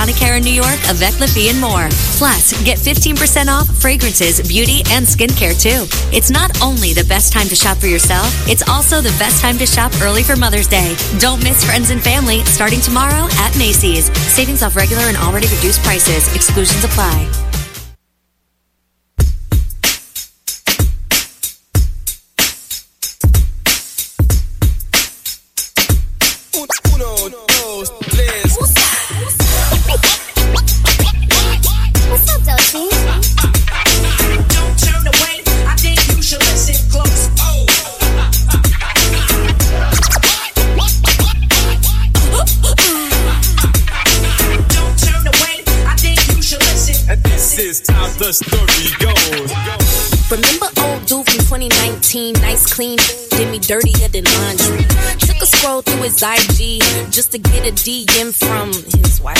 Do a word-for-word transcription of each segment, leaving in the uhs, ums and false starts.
Sonicare in New York, Avec La Vie, and more. Plus, get fifteen percent off fragrances, beauty, and skincare, too. It's not only the best time to shop for yourself, it's also the best time to shop early for Mother's Day. Don't miss Friends and Family starting tomorrow at Macy's. Savings off regular and already reduced prices. Exclusions apply. The story goes. Remember old dude from twenty nineteen, nice clean, did me dirtier than laundry. Took a scroll through his I G just to get a D M from his wife.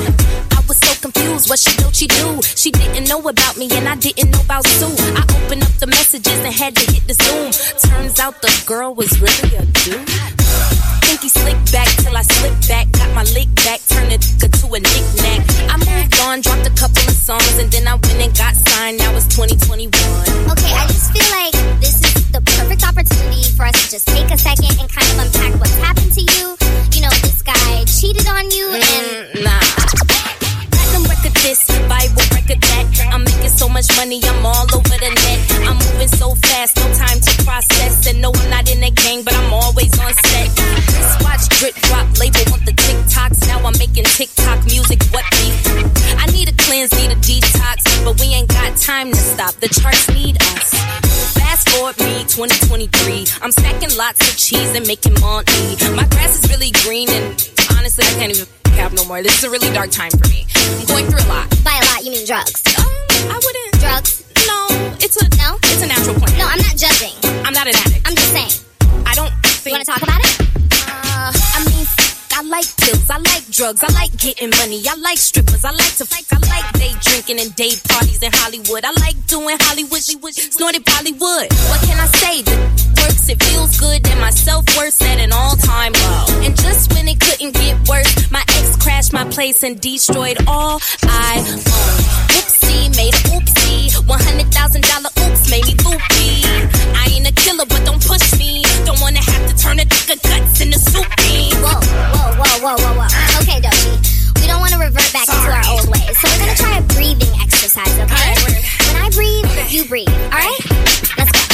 I was so confused, what she do, she do? She didn't know about me and I didn't know about Sue. I opened up the messages and had to hit the zoom. Turns out the girl was really a dude. Think he slicked back till I slipped back. Got my lick back, turned it to a knick-knack. I moved on, dropped a couple of songs, and then I went and got signed. Now it's twenty twenty-one. Okay, I just feel like this is the perfect opportunity for us to just take a second and kind of unpack what's happened to you. You know, this guy cheated on you and... Mm, nah. Platinum record this, Bible record that. I'm making so much money, I'm all over the net. I'm moving so fast, no time to process. And no, I'm not in a gang, but I'm always on set. Wristwatch, drip, drop, label on the TikToks. Now I'm making TikTok music, what beef? I need a cleanse, need a detox, but we ain't got time to stop. The charts need us. Fast forward me, twenty twenty-three. I'm stacking lots of cheese and making money. My grass is really green and honestly, I can't even cap no more. This is a really dark time for me. I'm going through a lot. By a lot, you mean drugs? Um, I wouldn't. Drugs? No, it's a no. It's a natural plan. No, I'm not judging. I'm not an addict. I'm just saying. I don't think. You want to talk about it? Uh, I mean, I like pills, I like drugs, I like getting money, I like strippers, I like to fight, I like day drinking and day parties in Hollywood. I like doing Hollywood, she was snorted Bollywood. What can I say? The works, it feels good, and my self-worth at an all-time low. And just when it couldn't get worse, my ex crashed my place and destroyed all I own. Oopsie, made a oopsie, one hundred thousand dollar oops made me loopy. I ain't a killer, but don't push me. Don't wanna have to turn a dick of guts into soup bean. Whoa, whoa, whoa, whoa, whoa, whoa. Okay, Doshi, we don't want to revert back Sorry. into our old ways, so we're gonna try a breathing exercise, okay? Right, when I breathe, okay. you breathe, alright? Let's go.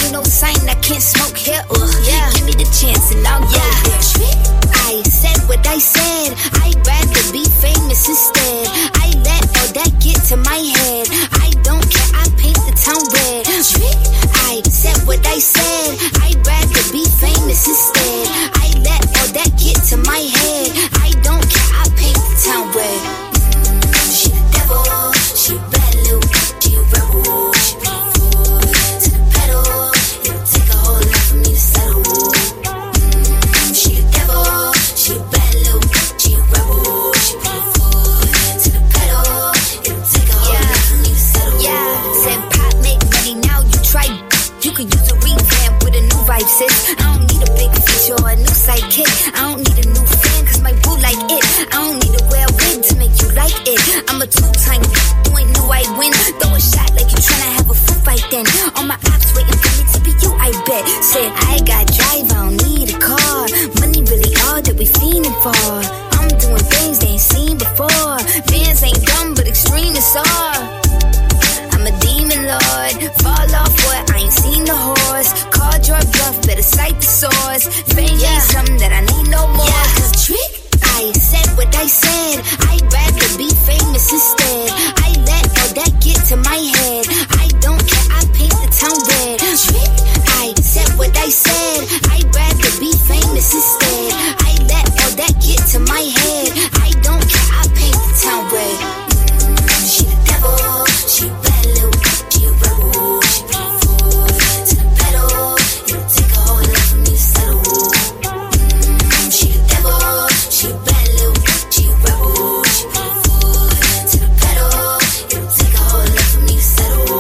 I said what I said, I'd rather be famous instead. I let all that get to my head. I don't care, I paint the town red. Trick, I said what I said. I'd rather be famous instead. I let all that get to my head. I don't care, I paint the town red. She the devil, she a bad little, she a rebel. She be fool to the pedal. It'll take a whole lot for me to settle. Mm, she the devil, she a bad little, she a rebel. She be fool to the pedal. It'll take a whole yeah. lot for me to settle. Yeah, said pop make money, now you try. You could use a revamp with a new vibe, sis. I don't need a big feature or a new sidekick. I don't need a new fan, cause my boo like it. I don't need to wear a wig to make you like it. I'm a two-time, you ain't knew I'd win. Throw a shot like you tryna have a foot fight then. All my ops waiting for me to be you, I bet. Said, I got drive, I don't need a car. Money really all that we fiending for. I'm doing things they ain't seen before. Fans ain't dumb, but extreme is all. I'm a demon lord. Fall off what? I ain't seen the horse. Called your bluff, better cite the source. Fame yeah. ain't something that I need no more. Yeah. Cause trick, I said what I said. I'd rather be famous instead. I let all that get to my head. I don't care, I paint the town red. Trick, I said what I said. I'd rather be famous instead. I let all that get to my head. I don't care, I paint the town red. Mm, she the devil, she a bad little, she a rebel. She be fool to the pedal. It'll take a whole lot for me to settle. Mm, she the devil, she a bad little, she a rebel. She be fool to the pedal. It'll take a whole lot for me to settle.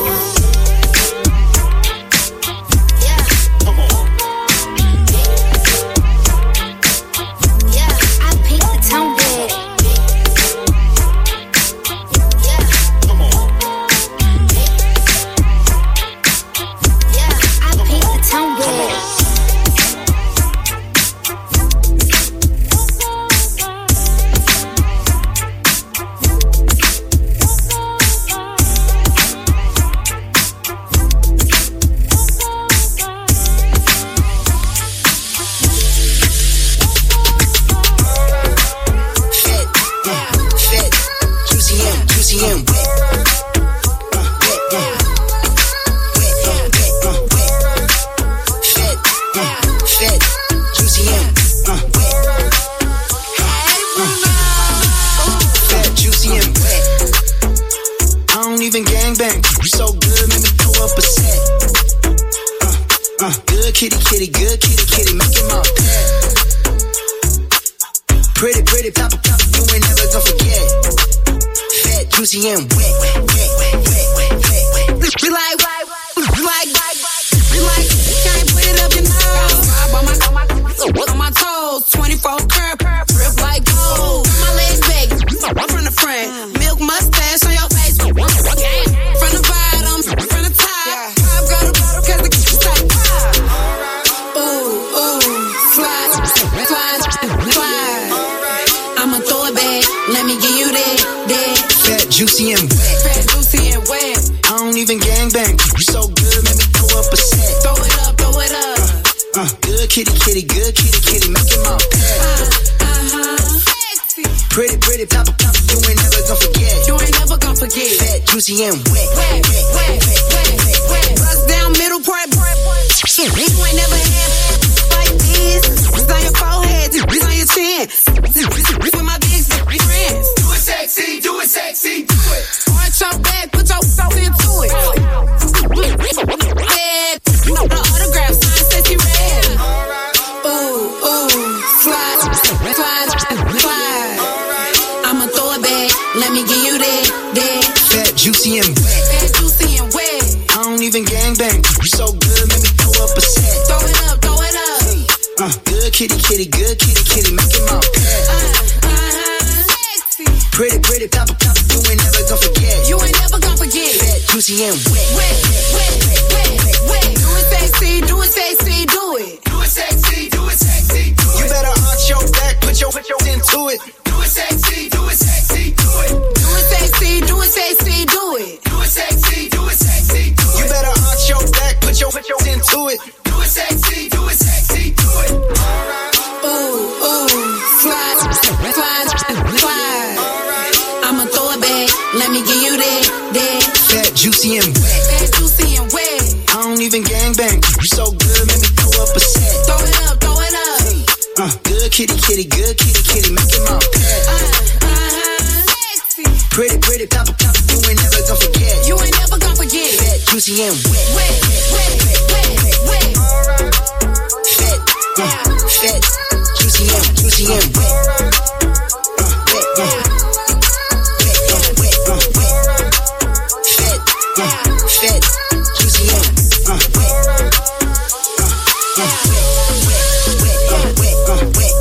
Yeah, come on. Yeah, I paint the town red. Yeah, come on. Yeah, I paint the town red. Do it sexy, do it sexy, do it. Ooh, ooh, fly. juicy and wet. Bad, juicy and wet. I don't even gangbang. You so good, make me throw up a set. Throw it up, throw it up. Uh, good kitty, kitty, good kitty, kitty, make it my pet. Uh, uh-huh. Sexy. Pretty, pretty, papa, papa, you ain't never gonna forget. You ain't never gonna forget. Fat, juicy and wet. Wet, wet, wet, wet. Fat, uh, fat, juicy and, juicy and wet. Uh, wet, uh, wet, uh, wet, uh, wet. Fat, uh, fat, juicy and, uh, wet. Uh, uh, wet, uh, wet, uh, wet.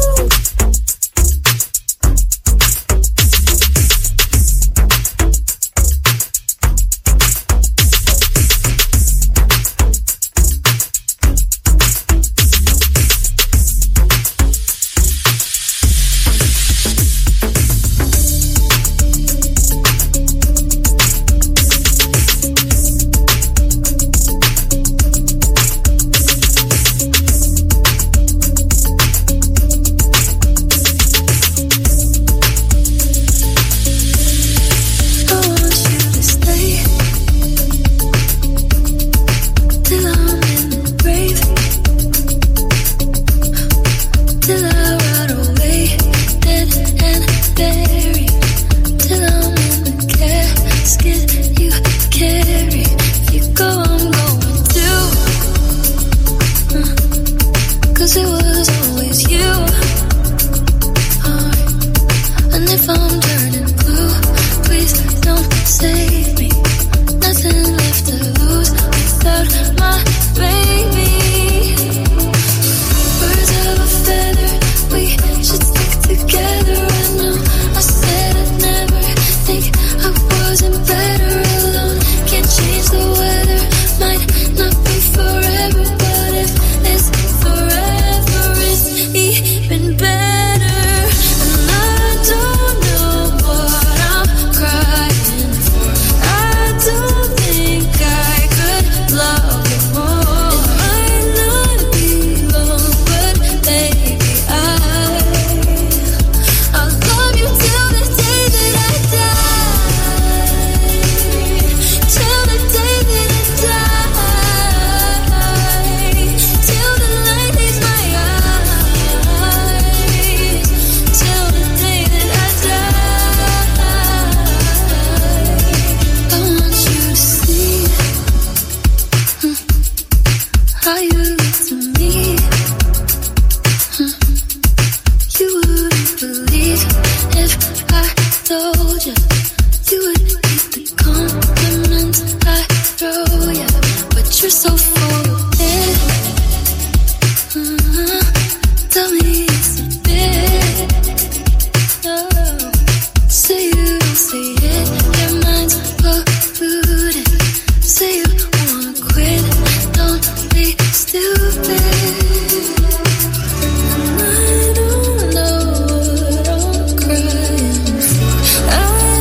I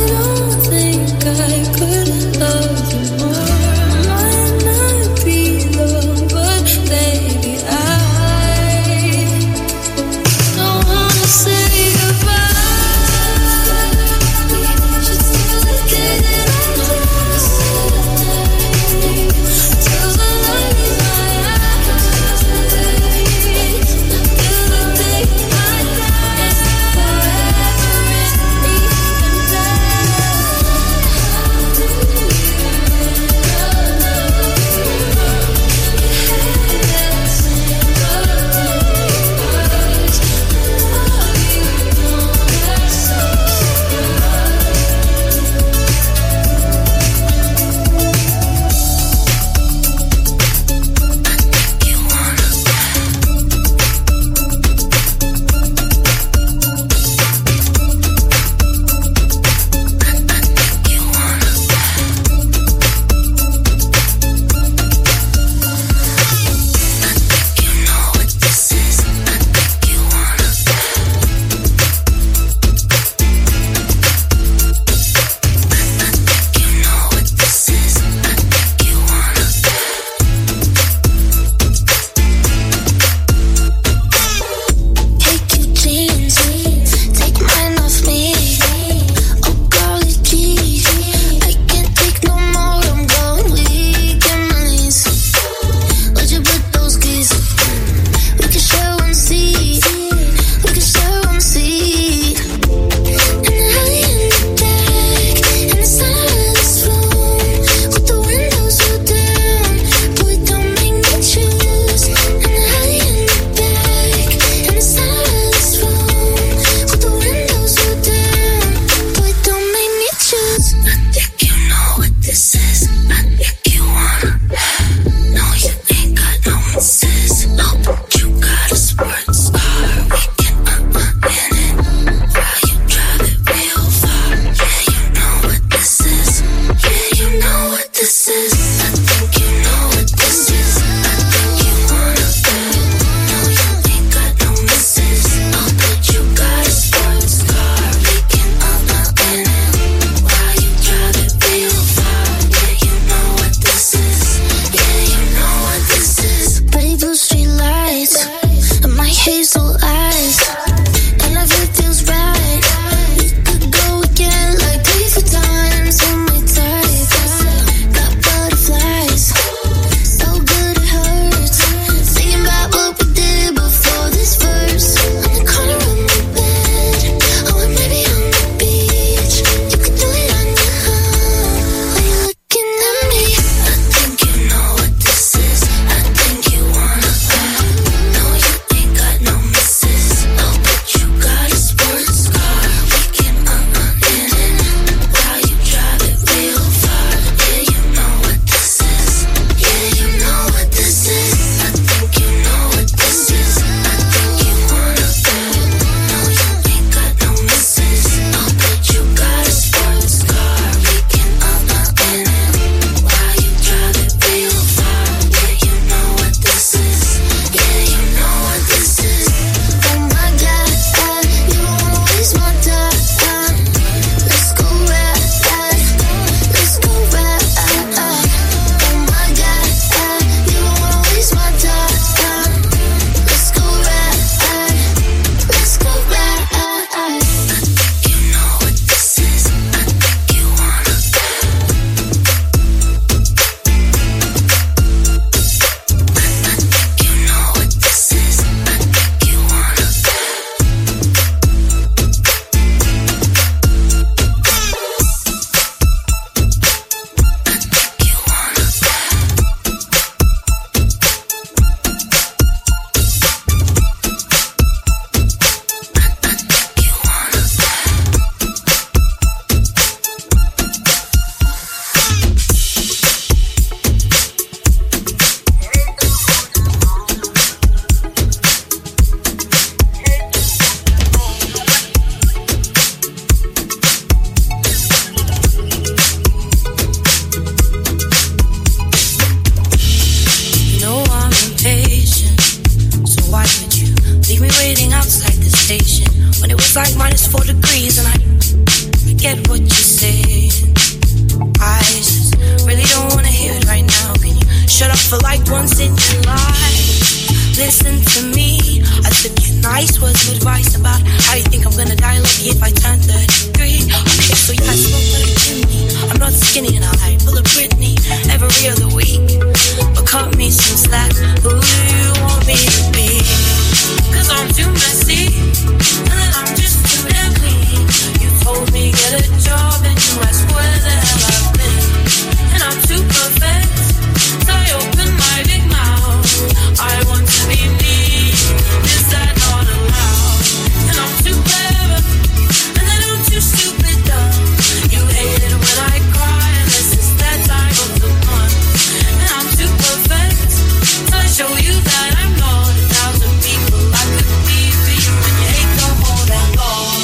Feels like minus four degrees, and I get what you're saying. I just really don't wanna hear it right now. Can you shut up for like once in your life? Listen to me. I took your nice words of advice about how you think I'm gonna die lucky if I turn thirty-three. Okay, so yeah, I smoke like a chimney. I'm not skinny and I pull a Britney every other week. But cut me some slack. Who do you want me to be? Cause I'm too messy, and then I'm just too damn clean. You told me get a job and you asked where the hell I've been. And I'm too perfect, so I open my big mouth. I want to be me, is that not allowed? And I'm too clever, and then I'm too stupid dumb. You hate it when I cry, and this is that time of the month. And I'm too perfect, so I show you that I'm not a thousand people I could be for you. And you hate the whole damn long.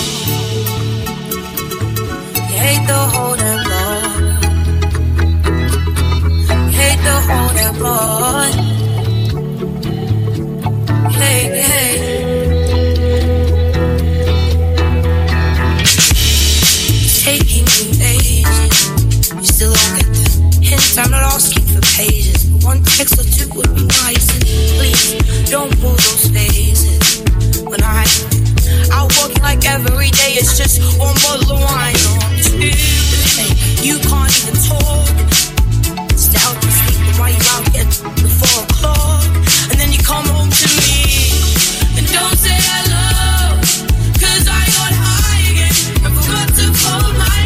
You hate the whole damn long. You hate the whole damn long. Hey, hey. Taking me ages. You still don't get the hint. I'm not asking for pages, but one text or two would be nice. And please don't pull those phases. When I out working like every day, it's just one bottle of wine or two. Hey, you can't even talk. Stay out to sleep while you're out at the four o'clock, and then you come home to me. And don't say hello, cause I got high again and forgot to fold my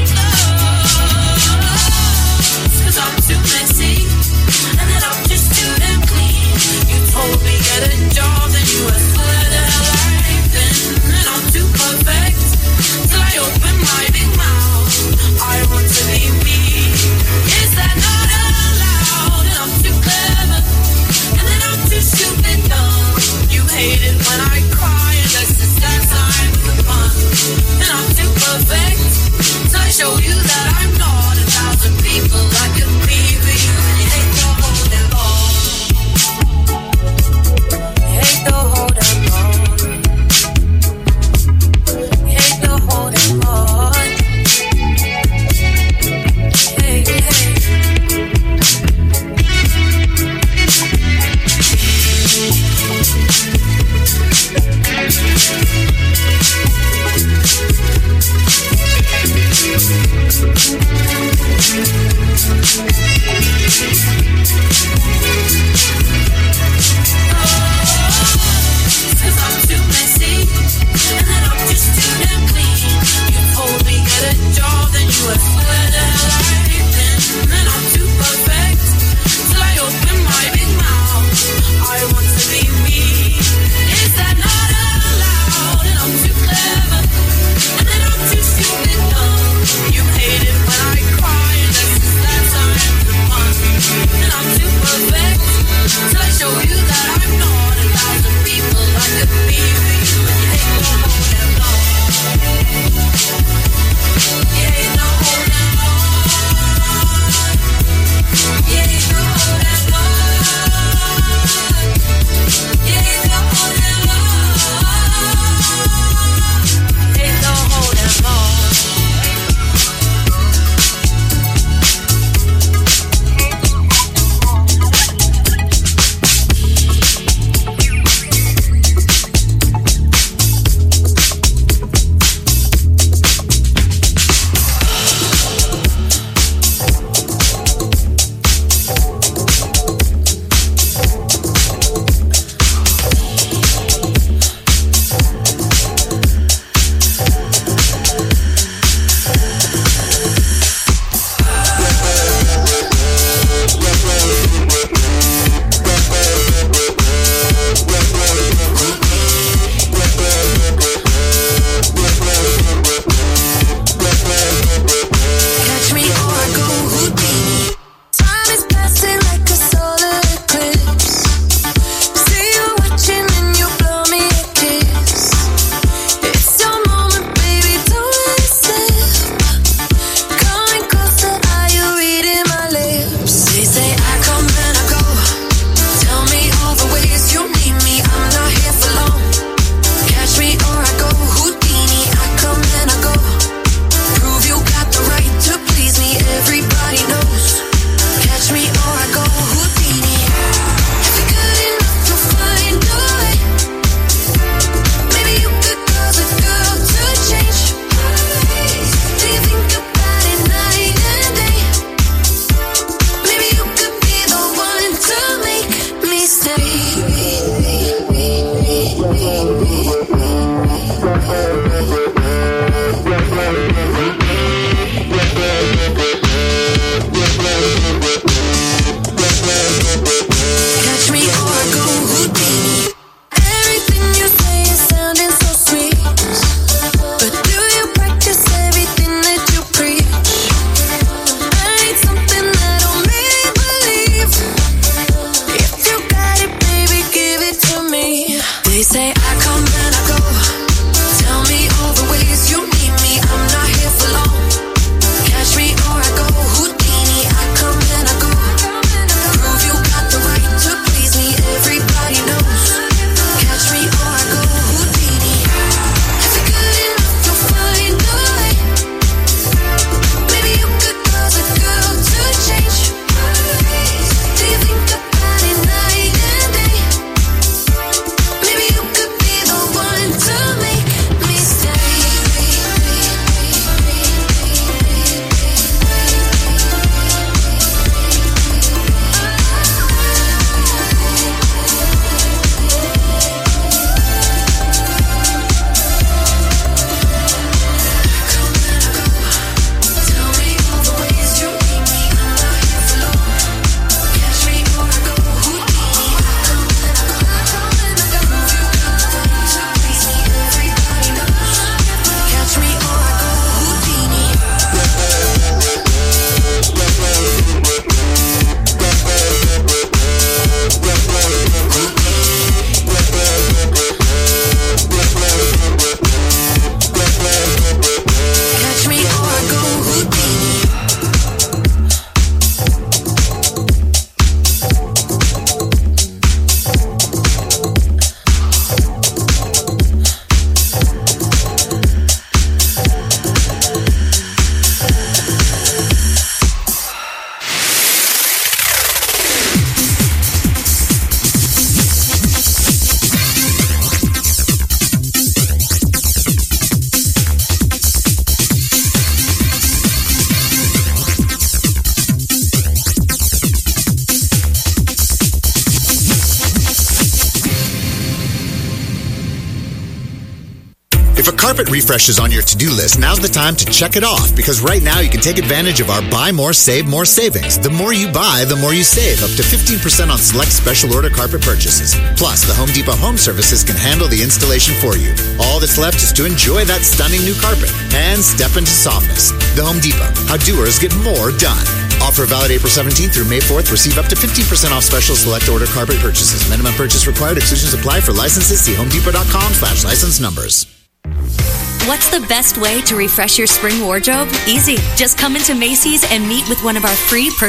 clothes. Cause I'm too messy, and then I'm just too damn clean. You told me get a job, then you asked where the hell I've been. And I'm too perfect, so I open my big mouth. I want to be me, is that not allowed? And I'm too clever, and then I'm too stupid dumb. You hate it when I cry, and that's the sad time of the month. And I'm too perfect, so I show you that I'm not a thousand people I could be for you. And you hate the whole damn long. You hate the whole damn long. You hate the whole damn long. Hey, hey. Cause I'm too messy, and then I'm just too damn clean. You told me get a job, then you asked where the hell I've been. And I'm too perfect, so I open my big mouth. I want to be me, is that not allowed? And I'm too clever, and then I'm too stupid dumb. You hate it when I carpet refresh is on your to-do list, now's the time to check it off, because right now you can take advantage of our buy more, save more savings. The more you buy, the more you save, up to fifteen percent on select special order carpet purchases. Plus, the Home Depot Home Services can handle the installation for you. All that's left is to enjoy that stunning new carpet and step into softness. The Home Depot, how doers get more done. Offer valid April seventeenth through May fourth. Receive up to fifteen percent off special select order carpet purchases. Minimum purchase required. Exclusions apply. For licenses, see homedepot.com slash license numbers. What's the best way to refresh your spring wardrobe? Easy. Just come into Macy's and meet with one of our free